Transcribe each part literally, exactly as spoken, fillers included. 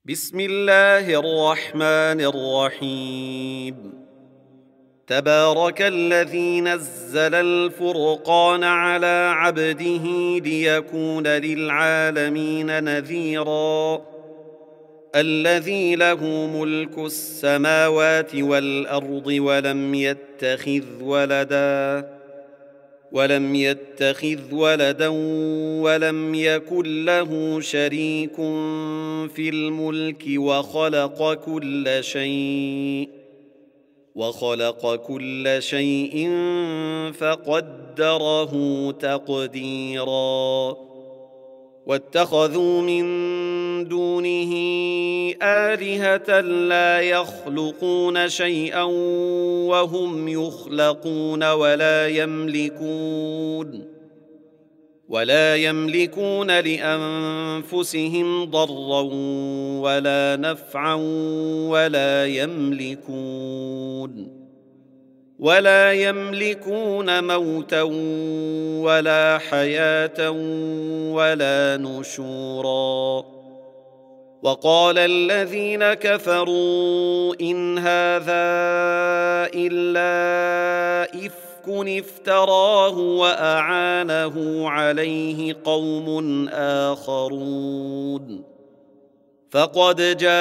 بسم الله الرحمن الرحيم. تبارك الذي نزل الفرقان على عبده ليكون للعالمين نذيرا. الذي له ملك السماوات والأرض ولم يتخذ ولدا ولم يتخذ ولدا ولم يكن له شريك في الملك وخلق كل شيء وخلق كل شيء فقدره تقديرا. واتخذوا من دونه آلهة لا يخلقون شيئا وهم يخلقون ولا يملكون ولا يملكون لأنفسهم ضرا ولا نفعا ولا يملكون ولا يملكون موتا ولا حياة ولا نشورا. وقال الذين كفروا إن هذا إلا إفك افتراه وأعانه عليه قوم آخرون فقد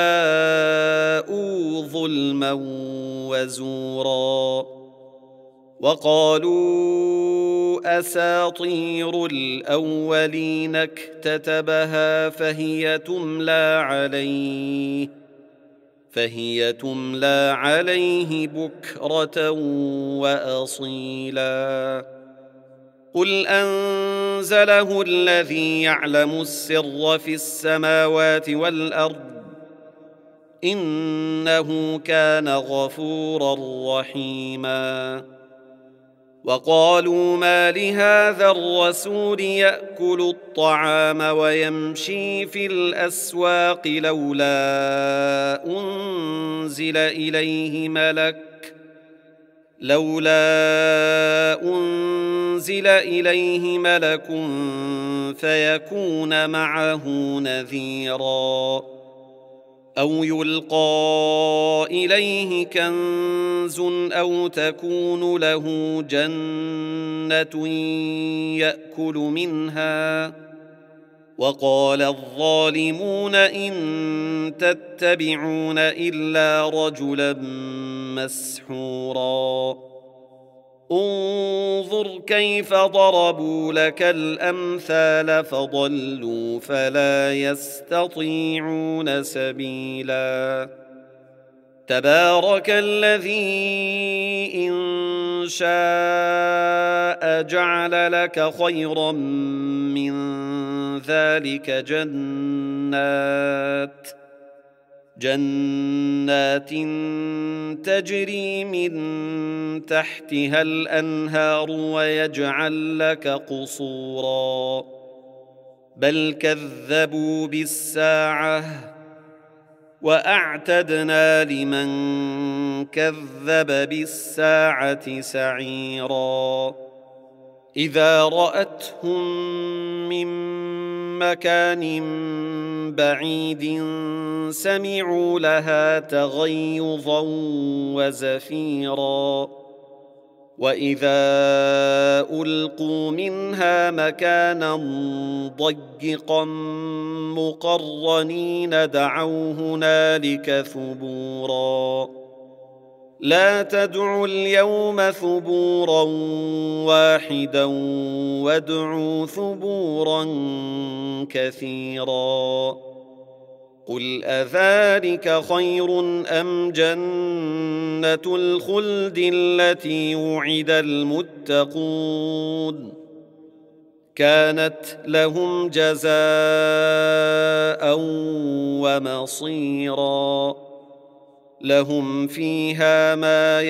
جاءوا ظلما وزورا. وقالوا أساطير الأولين اكتتبها فهي تملى عليه فهي تملى عليه بكرة وأصيلا. قل أنزله الذي يعلم السر في السماوات والأرض إنه كان غفورا رحيما. وقالوا ما لهذا الرسول يأكل الطعام ويمشي في الأسواق لولا أنزل إليه ملك لولا أنزل إليه ملك فيكون معه نذيرا. أو يلقى إليه كنز أو تكون له جنة يأكل منها. وقال الظالمون إن تتبعون إلا رجلا مسحورا. انظر كيف ضربوا لك الأمثال فضلوا فلا يستطيعون سبيلا. تبارك الذي إن شاء جعل لك خيرا من ذلك جنات جنات تجري من تحتها الأنهار ويجعل لك قصورا. بل كذبوا بالساعة وأعتدنا لمن كذب بالساعة سعيرا. إذا رأتهم من مكان بعيد سمعوا لها تغيظا وزفيرا. وإذا ألقوا منها مكانا ضيقا مقرنين دعوا هنالك ثبورا. لا تدعوا اليوم ثبورا واحدا وادعوا ثبورا كثيرا. قل أذلك خير أم جنة الخلد التي وعد المتقون كانت لهم جزاء ومصيرا. لهم فيها ما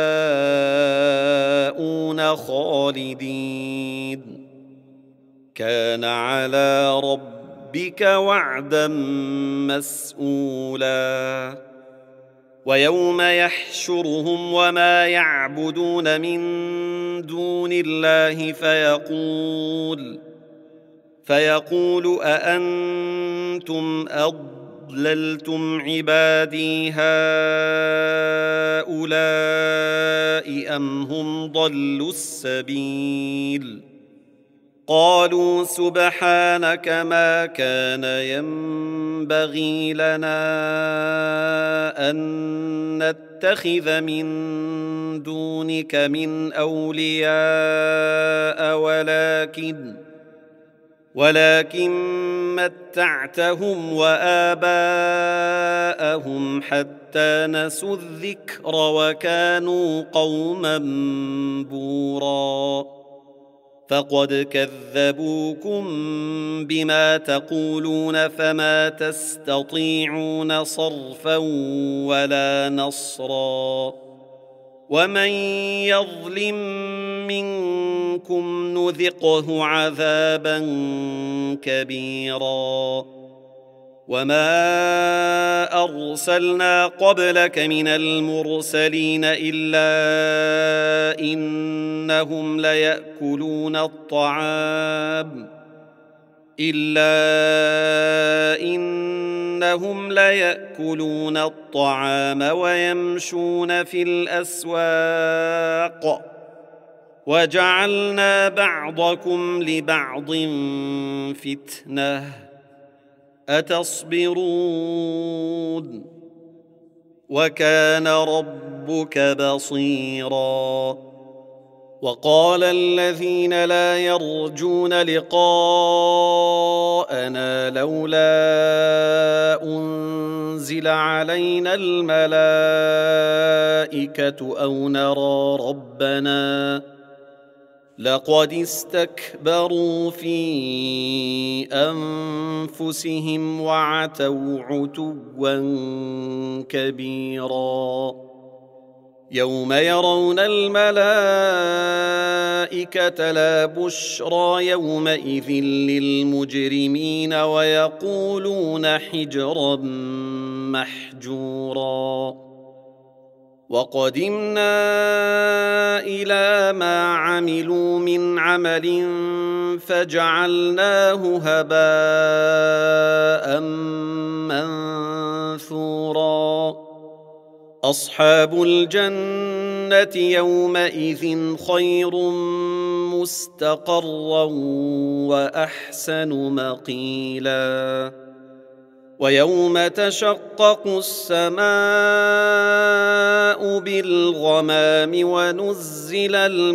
يشاءون خالدين كان على ربك وعدا مسئولا. ويوم يحشرهم وما يعبدون من دون الله فيقول فيقول أأنتم أضلون أضللتم عبادي هؤلاء أم هم ضلوا السبيل قالوا سبحانك ما كان ينبغي لنا أن نتخذ من دونك من أولياء ولكن ولكن متعتهم وآباءهم حتى نسوا الذكر وكانوا قوما بوراً فقد كذبوكم بما تقولون فما تستطيعون صرفا ولا نصرا ومن يظلم منكم نذقه عذابا كبيرا وما أرسلنا قبلك من المرسلين إلا إنهم ليأكلون الطعام إلا إنهم ليأكلون الطعام ويمشون في الأسواق وجعلنا بعضكم لبعض فتنة أتصبرون وكان ربك بصيرا وقال الذين لا يرجون لقاءنا لولا أنزل علينا الملائكة أو نرى ربنا لقد استكبروا في أنفسهم وعتوا عتوا كبيرا يوم يرون الملائكة لا بشرى يومئذ للمجرمين ويقولون حجرا محجورا وقدمنا إلى ما عملوا من عمل فجعلناه هباء منثورا أصحاب الجنة يومئذ خير مستقرا وأحسن مقيلا ويوم تشقق السماء بالغمام ونزل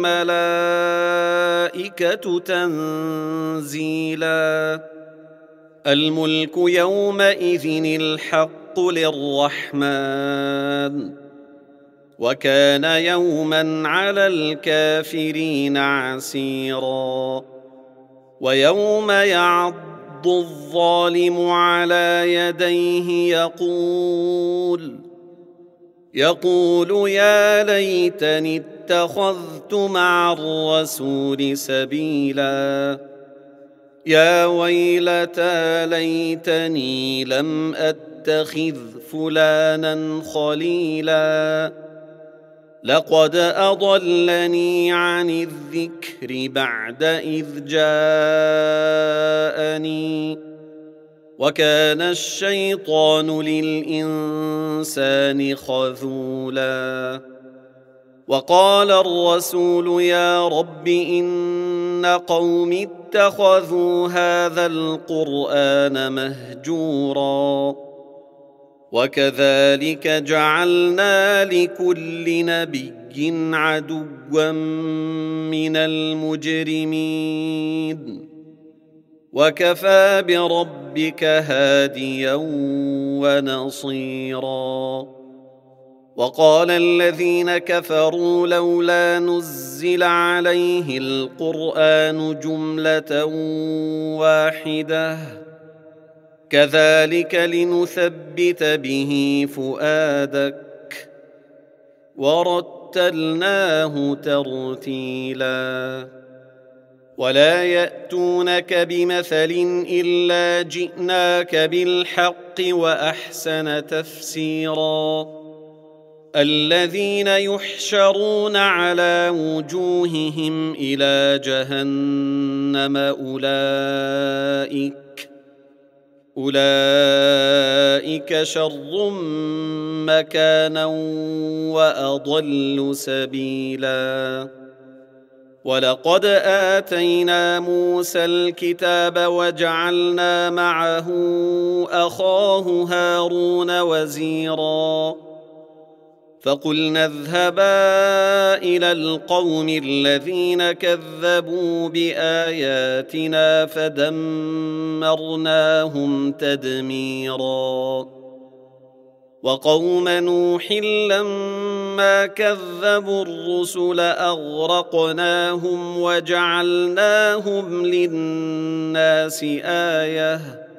الملائكة تنزيلا الملك يومئذ الحق للرحمن وكان يوما على الكافرين عسيرا ويوم يعض الظالم على يديه يقول يقول يا ليتني اتخذت مع الرسول سبيلا يا ويلتى ليتني لم أتخذ فلانا خليلا لقد أضلني عن الذكر بعد إذ جاءني وكان الشيطان للإنسان خذولا وقال الرسول يا رب إن قومي اتخذوا هذا القرآن مهجورا وكذلك جعلنا لكل نبي عدوا من المجرمين وكفى بربك هاديا ونصيرا وقال الذين كفروا لولا نزل عليه القرآن جملة واحدة كذلك لنثبت به فؤادك ورتلناه ترتيلا ولا يأتونك بمثل إلا جئناك بالحق وأحسن تفسيرا الذين يحشرون على وجوههم إلى جهنم أولئك أولئك شر مكانا وأضل سبيلا. ولقد آتينا موسى الكتاب وجعلنا معه أخاه هارون وزيرا فقلنا اذهبا إلى القوم الذين كذبوا بآياتنا فدمرناهم تدميرا. وقوم نوح لما كذبوا الرسل أغرقناهم وجعلناهم للناس آية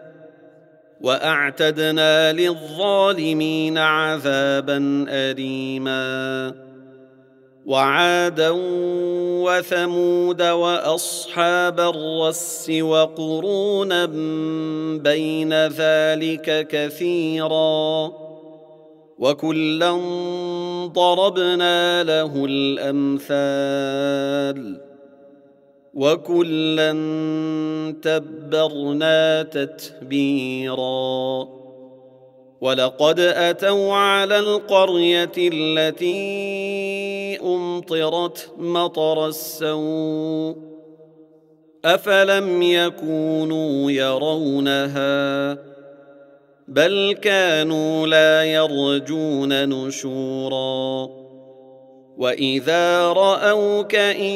وأعتدنا للظالمين عذابا أليما. وعادا وثمود وأصحاب الرس وقرونا بين ذلك كثيرا وكلا ضربنا له الأمثال وكلا تبرنا تتبيرا. ولقد أتوا على القرية التي أمطرت مطر السوء أفلم يكونوا يرونها بل كانوا لا يرجون نشورا. وإذا رأوك إن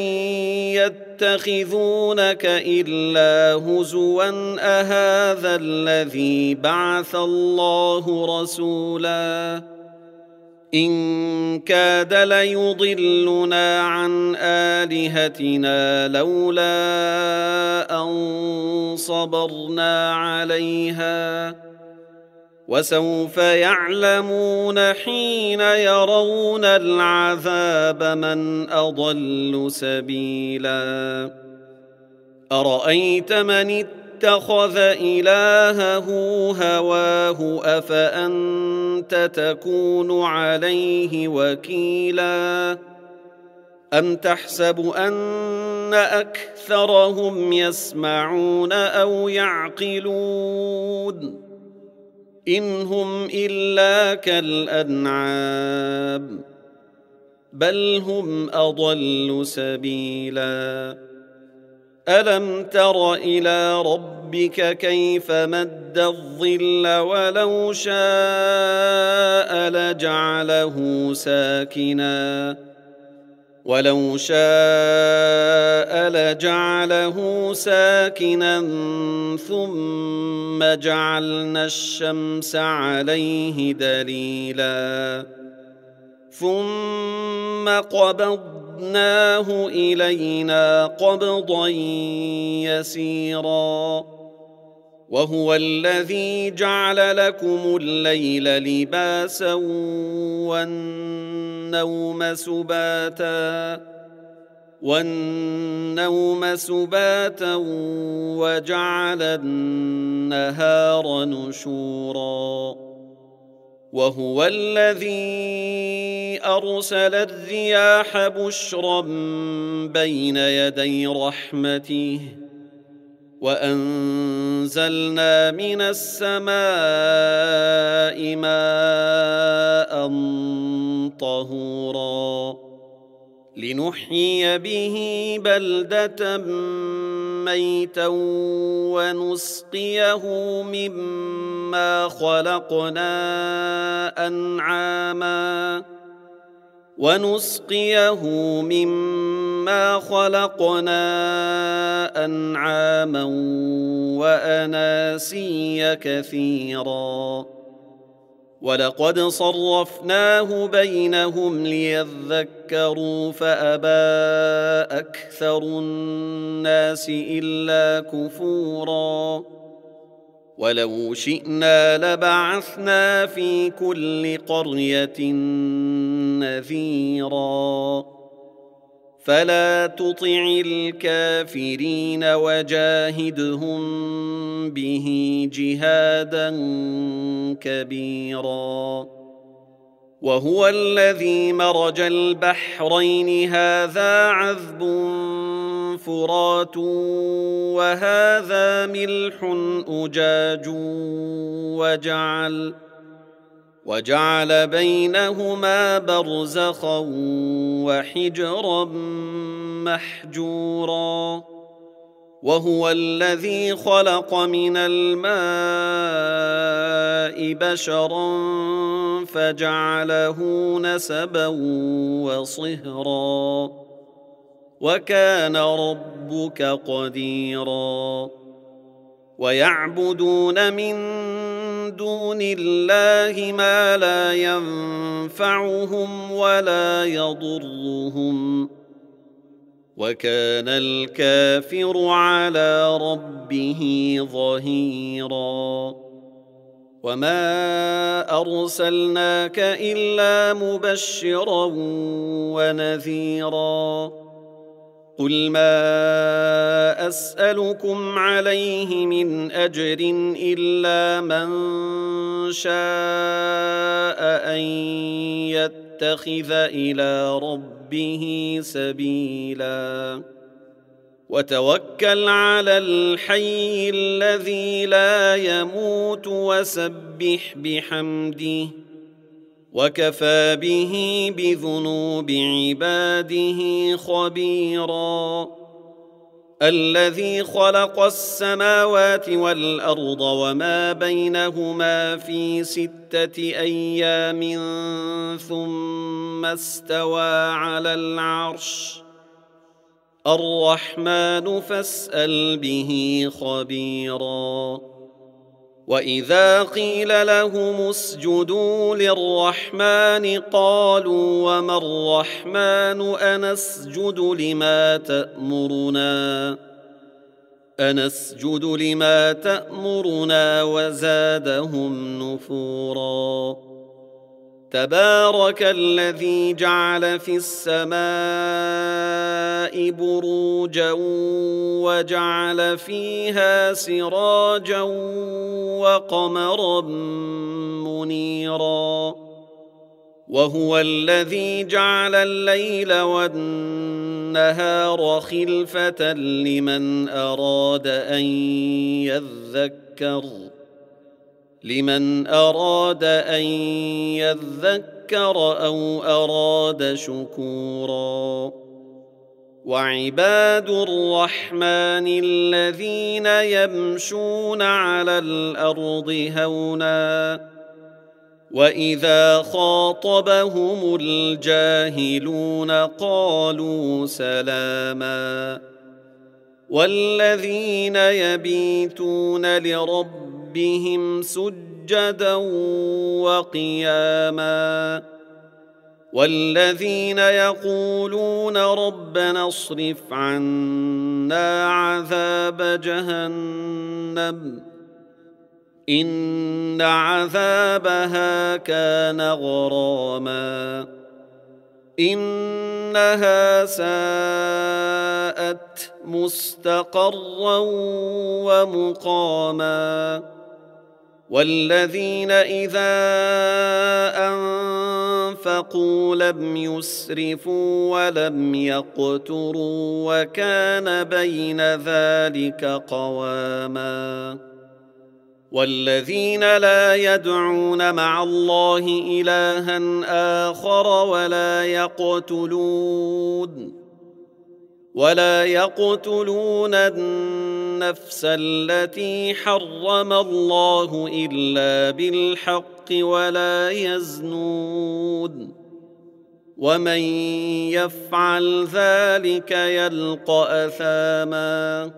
يتخذونك إلا هزوا أهذا الذي بعث الله رسولا إن كاد ليضلنا عن آلهتنا لولا أن صبرنا عليها وسوف يعلمون حين يرون العذاب من أضل سبيلا. أرأيت من اتخذ إلهه هواه أفأنت تكون عليه وكيلا أم تحسب أن أكثرهم يسمعون أو يعقلون إن هم إلا كالأنعام بل هم أضل سبيلا. ألم تر إلى ربك كيف مد الظل ولو شاء لجعله ساكنا ولو شاء لجعله ساكنا ثم جعلنا الشمس عليه دليلا ثم قبضناه إلينا قبضا يسيرا. وهو الذي جعل لكم الليل لباسا والنوم سباتا والنوم سباتا وجعل النهار نشورا. وهو الذي أرسل الرياح بشرا بين يدي رحمته وأنزلنا من السماء ماء طهورا لنحيي به بلدة ميتا ونسقيه مما خلقنا أنعاما ونسقيه مما خلقنا أنعاما وأناسيا كثيرا. ولقد صرفناه بينهم ليذكروا فأبى أكثر الناس إلا كفورا. ولو شئنا لبعثنا في كل قرية نذيرا فلا تطع الكافرين وجاهدهم به جهادا كبيرا. وهو الذي مرج البحرين هذا عذب فرات وهذا ملح أجاج وجعل وجعل بينهما برزخا وحجرا محجورا وهو الذي خلق من الماء بشرا فجعله نسبا وصهرا وكان ربك قديرا ويعبدون من دون الله ما لا ينفعهم ولا يضرهم وكان الكافر على ربه ظهيرا وما أرسلناك إلا مبشرا ونذيرا قل ما أسألكم عليه من أجر إلا من شاء أن يتخذ إلى ربه سبيلا وتوكل على الحي الذي لا يموت وسبح بحمده وكفى به بذنوب عباده خبيرا الذي خلق السماوات والأرض وما بينهما في ستة أيام ثم استوى على العرش الرحمن فاسأل به خبيرا وإذا قيل لهم اسجدوا للرحمن قالوا وما الرحمن أنسجد لما تأمرنا أنسجد لما تأمرنا وزادهم نفورا تبارك الذي جعل في السماء بروجا وجعل فيها سراجا وقمرا منيرا وهو الذي جعل الليل والنهار خلفة لمن أراد أن يذكر لمن أراد أن يذكر أو أراد شكورا وعباد الرحمن الذين يمشون على الأرض هونا وإذا خاطبهم الجاهلون قالوا سلاما والذين يبيتون لربهم بهم سجدا وقياما والذين يقولون ربنا اصرف عنا عذاب جهنم إن عذابها كان غراما إنها ساءت مستقرا ومقاما والذين إذا أنفقوا لم يسرفوا ولم يقتروا وكان بين ذلك قواما والذين لا يدعون مع الله إلها آخر ولا يقتلون ولا يقتلون النفس التي حرم الله إلا بالحق ولا يزنون ومن يفعل ذلك يلقى أثاما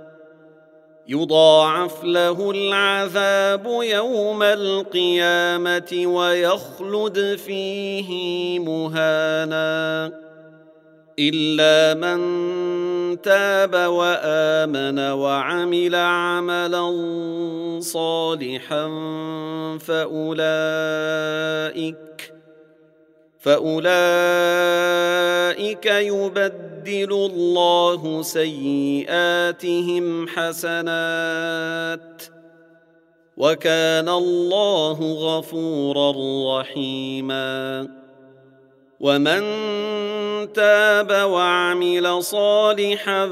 يضاعف له العذاب يوم القيامة ويخلد فيه مهانا إلا من تاب وآمن وعمل عملا صالحا فأولئك فأولئك يبدل الله سيئاتهم حسنات وكان الله غفورا رحيما ومن تاب وعمل صالحا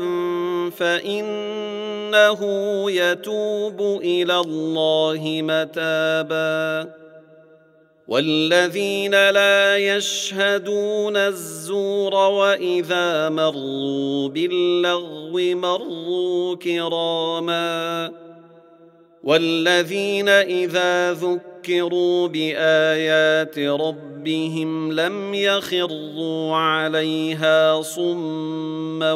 فإنه يتوب إلى الله متابا والذين لا يشهدون الزور وإذا مروا باللغو مروا كراما والذين إذا ذكروا بآيات ربهم لم يخروا عليها صما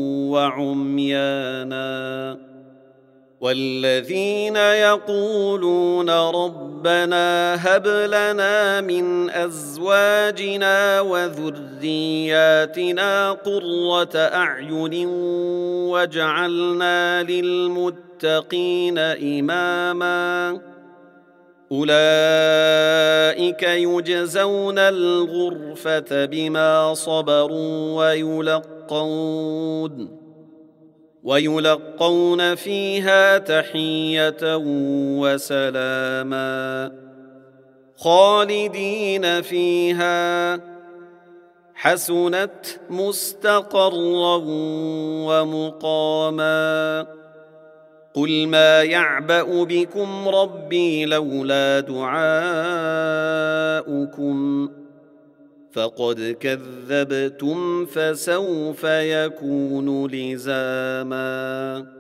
وعميانا والذين يقولون ربنا هب لنا من أزواجنا وذرياتنا قرة أعين واجعلنا للمتقين إماما أولئك يجزون الغرفة بما صبروا ويلقون ويلقون فيها تحية وسلاما خالدين فيها حسنت مستقرا ومقاما قل ما يعبأ بكم ربي لولا دعاؤكم فقد كذبتم فسوف يكون لزاما